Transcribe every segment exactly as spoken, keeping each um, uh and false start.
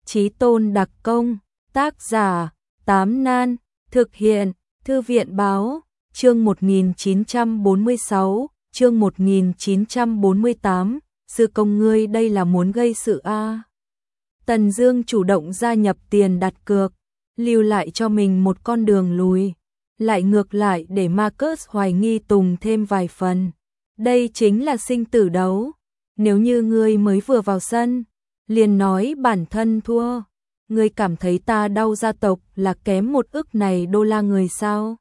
Chí Tôn đặc công, tác giả, Tám Nan, thực hiện, Thư viện báo, chương một nghìn chín trăm bốn mươi sáu, chương một nghìn chín trăm bốn mươi tám, sư công ngươi đây là muốn gây sự a à. Tần Dương chủ động gia nhập tiền đặt cược, lưu lại cho mình một con đường lùi, lại ngược lại để Marcus hoài nghi Tùng thêm vài phần. Đây chính là sinh tử đấu, nếu như ngươi mới vừa vào sân, liền nói bản thân thua, ngươi cảm thấy ta đau gia tộc là kém một ức này đô la người sao?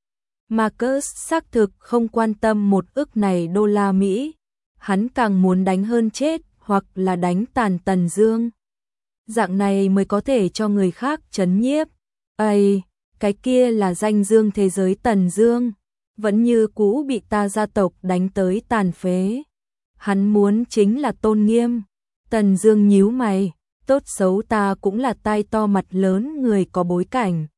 Marcus xác thực không quan tâm một ức này đô la Mỹ, hắn càng muốn đánh hơn chết hoặc là đánh tàn Tần Dương. Dạng này mới có thể cho người khác chấn nhiếp. Ây, cái kia là danh dương thế giới Tần Dương, vẫn như cũ bị ta gia tộc đánh tới tàn phế. Hắn muốn chính là tôn nghiêm. Tần Dương nhíu mày, tốt xấu ta cũng là tai to mặt lớn người có bối cảnh.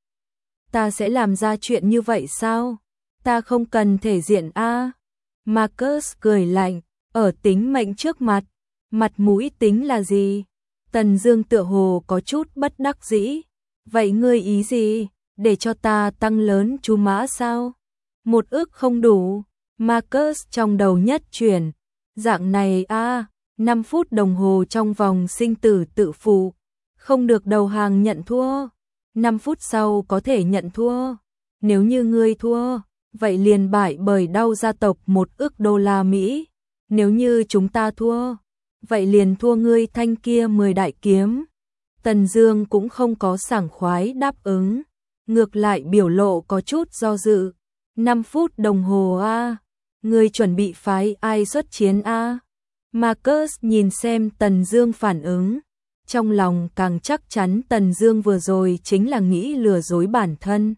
Ta sẽ làm ra chuyện như vậy sao? Ta không cần thể diện a. À? Marcus cười lạnh, ở tính mệnh trước mặt, mặt mũi tính là gì? Tần Dương tựa hồ có chút bất đắc dĩ. Vậy ngươi ý gì? Để cho ta tăng lớn chú mã sao? Một ức không đủ. Marcus trong đầu nhất chuyển. Dạng này a, à, năm phút đồng hồ trong vòng sinh tử tự phụ. Không được đầu hàng nhận thua. năm phút sau có thể nhận thua. Nếu như ngươi thua, vậy liền bại bởi đau gia tộc một ức đô la Mỹ. Nếu như chúng ta thua, vậy liền thua ngươi thanh kia mười đại kiếm. Tần Dương cũng không có sảng khoái đáp ứng, ngược lại biểu lộ có chút do dự. năm phút đồng hồ a, à? Ngươi chuẩn bị phái ai xuất chiến a? À? Marcus nhìn xem Tần Dương phản ứng, trong lòng càng chắc chắn Tần Dương vừa rồi chính là nghĩ lừa dối bản thân.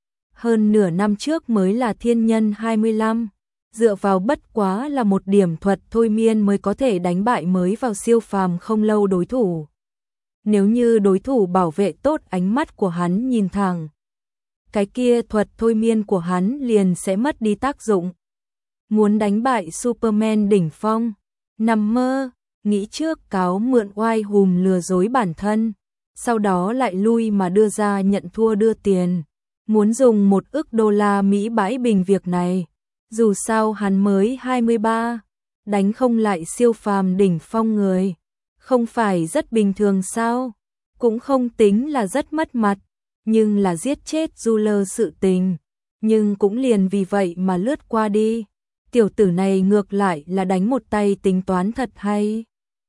Hơn nửa năm trước mới là thiên nhân hai mươi lăm, dựa vào bất quá là một điểm thuật thôi miên mới có thể đánh bại mới vào siêu phàm không lâu đối thủ. Nếu như đối thủ bảo vệ tốt ánh mắt của hắn nhìn thẳng, cái kia thuật thôi miên của hắn liền sẽ mất đi tác dụng. Muốn đánh bại Superman đỉnh phong, nằm mơ, nghĩ trước cáo mượn oai hùm lừa dối bản thân, sau đó lại lui mà đưa ra nhận thua đưa tiền. Muốn dùng một ức đô la Mỹ bãi bình việc này, dù sao hắn mới hai mươi ba, đánh không lại siêu phàm đỉnh phong người, không phải rất bình thường sao? Cũng không tính là rất mất mặt, nhưng là giết chết Juler sự tình, nhưng cũng liền vì vậy mà lướt qua đi. Tiểu tử này ngược lại là đánh một tay tính toán thật hay.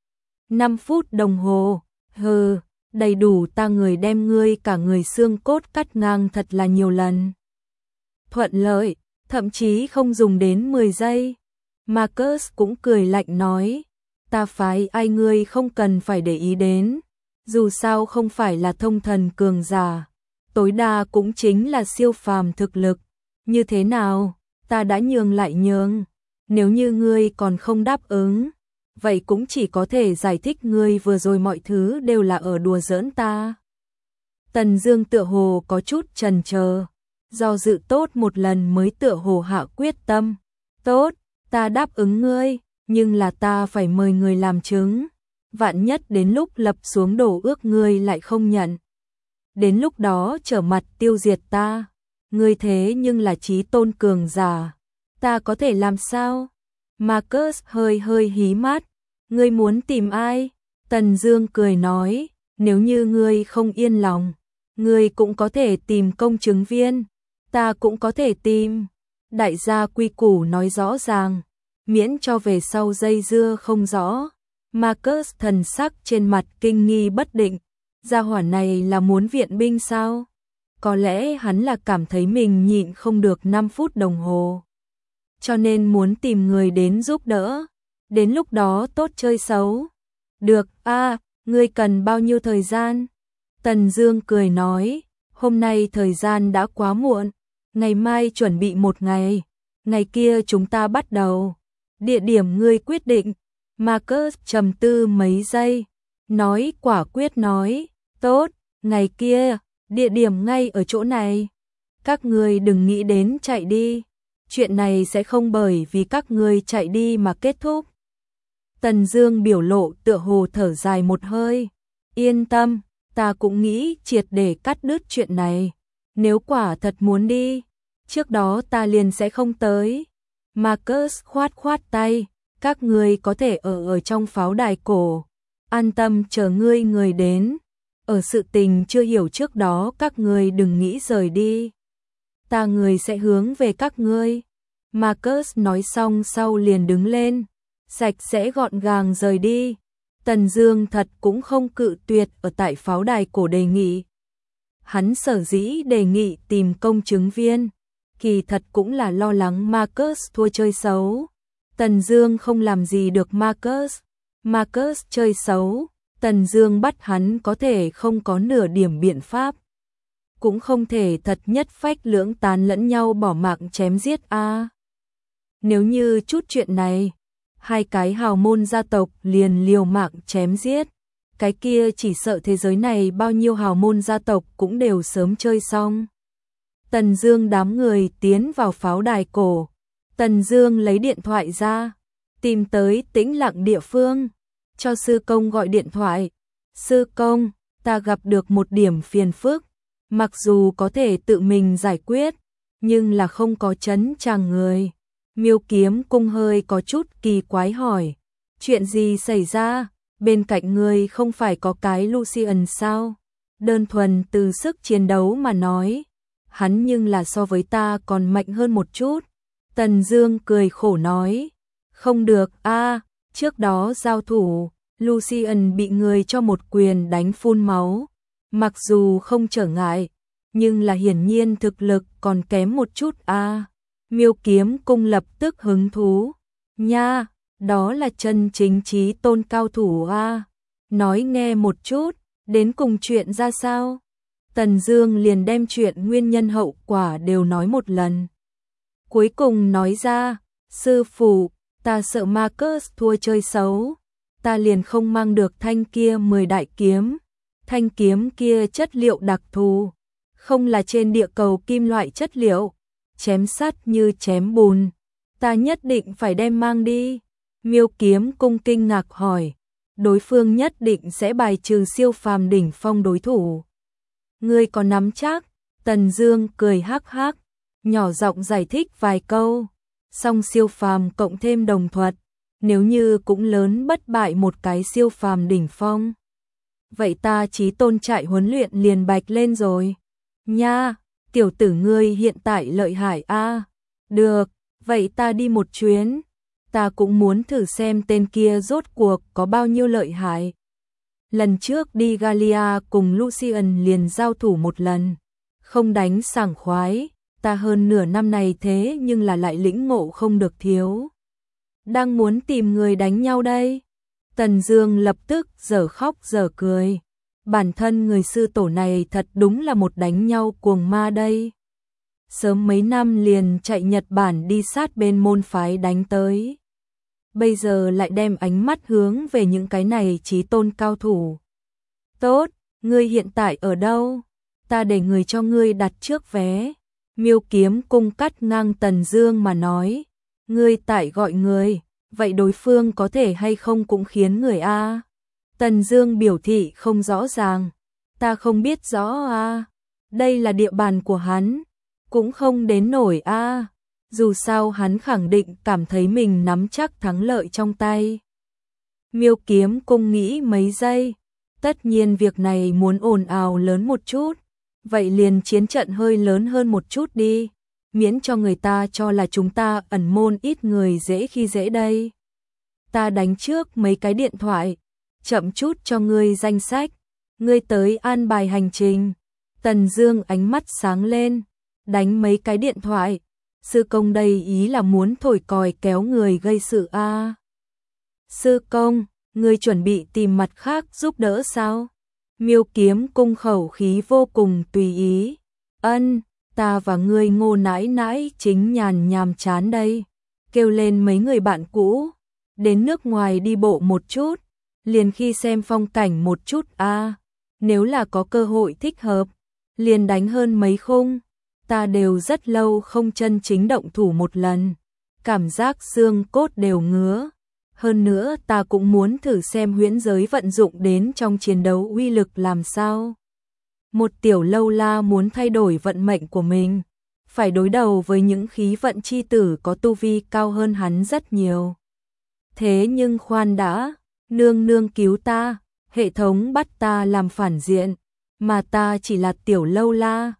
năm phút đồng hồ, hừ, đầy đủ ta người đem ngươi cả người xương cốt cắt ngang thật là nhiều lần. Thuận lợi, thậm chí không dùng đến mười giây. Marcus cũng cười lạnh nói, ta phái ai ngươi không cần phải để ý đến, dù sao không phải là thông thần cường giả, tối đa cũng chính là siêu phàm thực lực. Như thế nào, ta đã nhường lại nhường, nếu như ngươi còn không đáp ứng, vậy cũng chỉ có thể giải thích ngươi vừa rồi mọi thứ đều là ở đùa giỡn ta. Tần Dương tựa hồ có chút chần chờ, do dự tốt một lần mới tựa hồ hạ quyết tâm. Tốt, ta đáp ứng ngươi, nhưng là ta phải mời người làm chứng. Vạn nhất đến lúc lập xuống đổ ước ngươi lại không nhận. Đến lúc đó trở mặt tiêu diệt ta. Ngươi thế nhưng là chí tôn cường giả. Ta có thể làm sao? Marcus hơi hơi hí mắt. Ngươi muốn tìm ai? Tần Dương cười nói, nếu như ngươi không yên lòng, ngươi cũng có thể tìm công chứng viên. Ta cũng có thể tìm. Đại gia quy củ nói rõ ràng, miễn cho về sau dây dưa không rõ. Marcus thần sắc trên mặt kinh nghi bất định, gia hỏa này là muốn viện binh sao? Có lẽ hắn là cảm thấy mình nhịn không được năm phút đồng hồ, cho nên muốn tìm người đến giúp đỡ, đến lúc đó tốt chơi xấu. Được, a, à, ngươi cần bao nhiêu thời gian? Tần Dương cười nói, hôm nay thời gian đã quá muộn, ngày mai chuẩn bị một ngày, ngày kia chúng ta bắt đầu. Địa điểm ngươi quyết định. Marcus trầm tư mấy giây, nói quả quyết nói, tốt, ngày kia, địa điểm ngay ở chỗ này. Các ngươi đừng nghĩ đến chạy đi, chuyện này sẽ không bởi vì các ngươi chạy đi mà kết thúc. Tần Dương biểu lộ tựa hồ thở dài một hơi, yên tâm, ta cũng nghĩ triệt để cắt đứt chuyện này. Nếu quả thật muốn đi, trước đó ta liền sẽ không tới. Marcus khoát khoát tay, các ngươi có thể ở ở trong pháo đài cổ, an tâm chờ ngươi người đến. Ở sự tình chưa hiểu trước đó các ngươi đừng nghĩ rời đi. Ta người sẽ hướng về các ngươi. Marcus nói xong sau liền đứng lên, sạch sẽ gọn gàng rời đi. Tần Dương thật cũng không cự tuyệt ở tại pháo đài cổ đề nghị. Hắn sở dĩ đề nghị tìm công chứng viên, kỳ thật cũng là lo lắng Marcus thua chơi xấu. Tần Dương không làm gì được Marcus. Marcus chơi xấu, Tần Dương bắt hắn có thể không có nửa điểm biện pháp. Cũng không thể thật nhất phách lưỡng tán lẫn nhau bỏ mạng chém giết a. À. Nếu như chút chuyện này, hai cái hào môn gia tộc liền liều mạng chém giết, cái kia chỉ sợ thế giới này bao nhiêu hào môn gia tộc cũng đều sớm chơi xong. Tần Dương đám người tiến vào pháo đài cổ. Tần Dương lấy điện thoại ra, tìm tới tĩnh lặng địa phương, cho sư công gọi điện thoại. Sư công, ta gặp được một điểm phiền phức, mặc dù có thể tự mình giải quyết, nhưng là không có trấn chàng người. Miêu Kiếm Cung hơi có chút kỳ quái hỏi, chuyện gì xảy ra, bên cạnh ngươi không phải có cái Lucian sao? Đơn thuần từ sức chiến đấu mà nói, hắn nhưng là so với ta còn mạnh hơn một chút. Tần Dương cười khổ nói, không được a, trước đó giao thủ, Lucian bị người cho một quyền đánh phun máu, mặc dù không trở ngại, nhưng là hiển nhiên thực lực còn kém một chút a. À. Miêu Kiếm Cung lập tức hứng thú, nha, đó là chân chính chí tôn cao thủ a. À. Nói nghe một chút, đến cùng chuyện ra sao? Tần Dương liền đem chuyện nguyên nhân hậu quả đều nói một lần. Cuối cùng nói ra, sư phụ, ta sợ Marcus thua chơi xấu, ta liền không mang được thanh kia mười đại kiếm. Thanh kiếm kia chất liệu đặc thù, không là trên địa cầu kim loại chất liệu, chém sắt như chém bùn, ta nhất định phải đem mang đi. Miêu Kiếm Cung kinh ngạc hỏi, đối phương nhất định sẽ bài trừ siêu phàm đỉnh phong đối thủ. Ngươi có nắm chắc? Tần Dương cười hắc hắc, nhỏ giọng giải thích vài câu. Song siêu phàm cộng thêm đồng thuật, nếu như cũng lớn bất bại một cái siêu phàm đỉnh phong, vậy ta chí tôn trại huấn luyện liền bạch lên rồi. Nha, tiểu tử ngươi hiện tại lợi hại a. À. Được, vậy ta đi một chuyến, ta cũng muốn thử xem tên kia rốt cuộc có bao nhiêu lợi hại. Lần trước đi Galia cùng Lucian liền giao thủ một lần, không đánh sảng khoái, ta hơn nửa năm này thế nhưng là lại lĩnh ngộ không được thiếu. Đang muốn tìm người đánh nhau đây. Tần Dương lập tức dở khóc dở cười. Bản thân người sư tổ này thật đúng là một đánh nhau cuồng ma đây. Sớm mấy năm liền chạy Nhật Bản đi sát bên môn phái đánh tới. Bây giờ lại đem ánh mắt hướng về những cái này chí tôn cao thủ. Tốt, ngươi hiện tại ở đâu? Ta để người cho ngươi đặt trước vé. Miêu Kiếm Cung cắt ngang Tần Dương mà nói. Ngươi tại gọi người, vậy đối phương có thể hay không cũng khiến người a. Tần Dương biểu thị không rõ ràng. Ta không biết rõ a. Đây là địa bàn của hắn, cũng không đến nổi a. Dù sao hắn khẳng định cảm thấy mình nắm chắc thắng lợi trong tay. Miêu Kiếm Cung nghĩ mấy giây, tất nhiên việc này muốn ồn ào lớn một chút, vậy liền chiến trận hơi lớn hơn một chút đi, miễn cho người ta cho là chúng ta ẩn môn ít người dễ khi dễ đây. Ta đánh trước mấy cái điện thoại, chậm chút cho ngươi danh sách, ngươi tới an bài hành trình. Tần Dương ánh mắt sáng lên, đánh mấy cái điện thoại. Sư công đây ý là muốn thổi còi kéo người gây sự a. À. Sư công, ngươi chuẩn bị tìm mặt khác giúp đỡ sao? Miêu Kiếm Cung khẩu khí vô cùng tùy ý. Ân, ta và ngươi Ngô nãi nãi chính nhàn nhàm chán đây. Kêu lên mấy người bạn cũ, đến nước ngoài đi bộ một chút, liền khi xem phong cảnh một chút a. À. Nếu là có cơ hội thích hợp, liền đánh hơn mấy khung. Ta đều rất lâu không chân chính động thủ một lần, cảm giác xương cốt đều ngứa. Hơn nữa ta cũng muốn thử xem huyễn giới vận dụng đến trong chiến đấu uy lực làm sao. Một tiểu lâu la muốn thay đổi vận mệnh của mình, phải đối đầu với những khí vận chi tử có tu vi cao hơn hắn rất nhiều. Thế nhưng khoan đã, nương nương cứu ta, hệ thống bắt ta làm phản diện, mà ta chỉ là tiểu lâu la,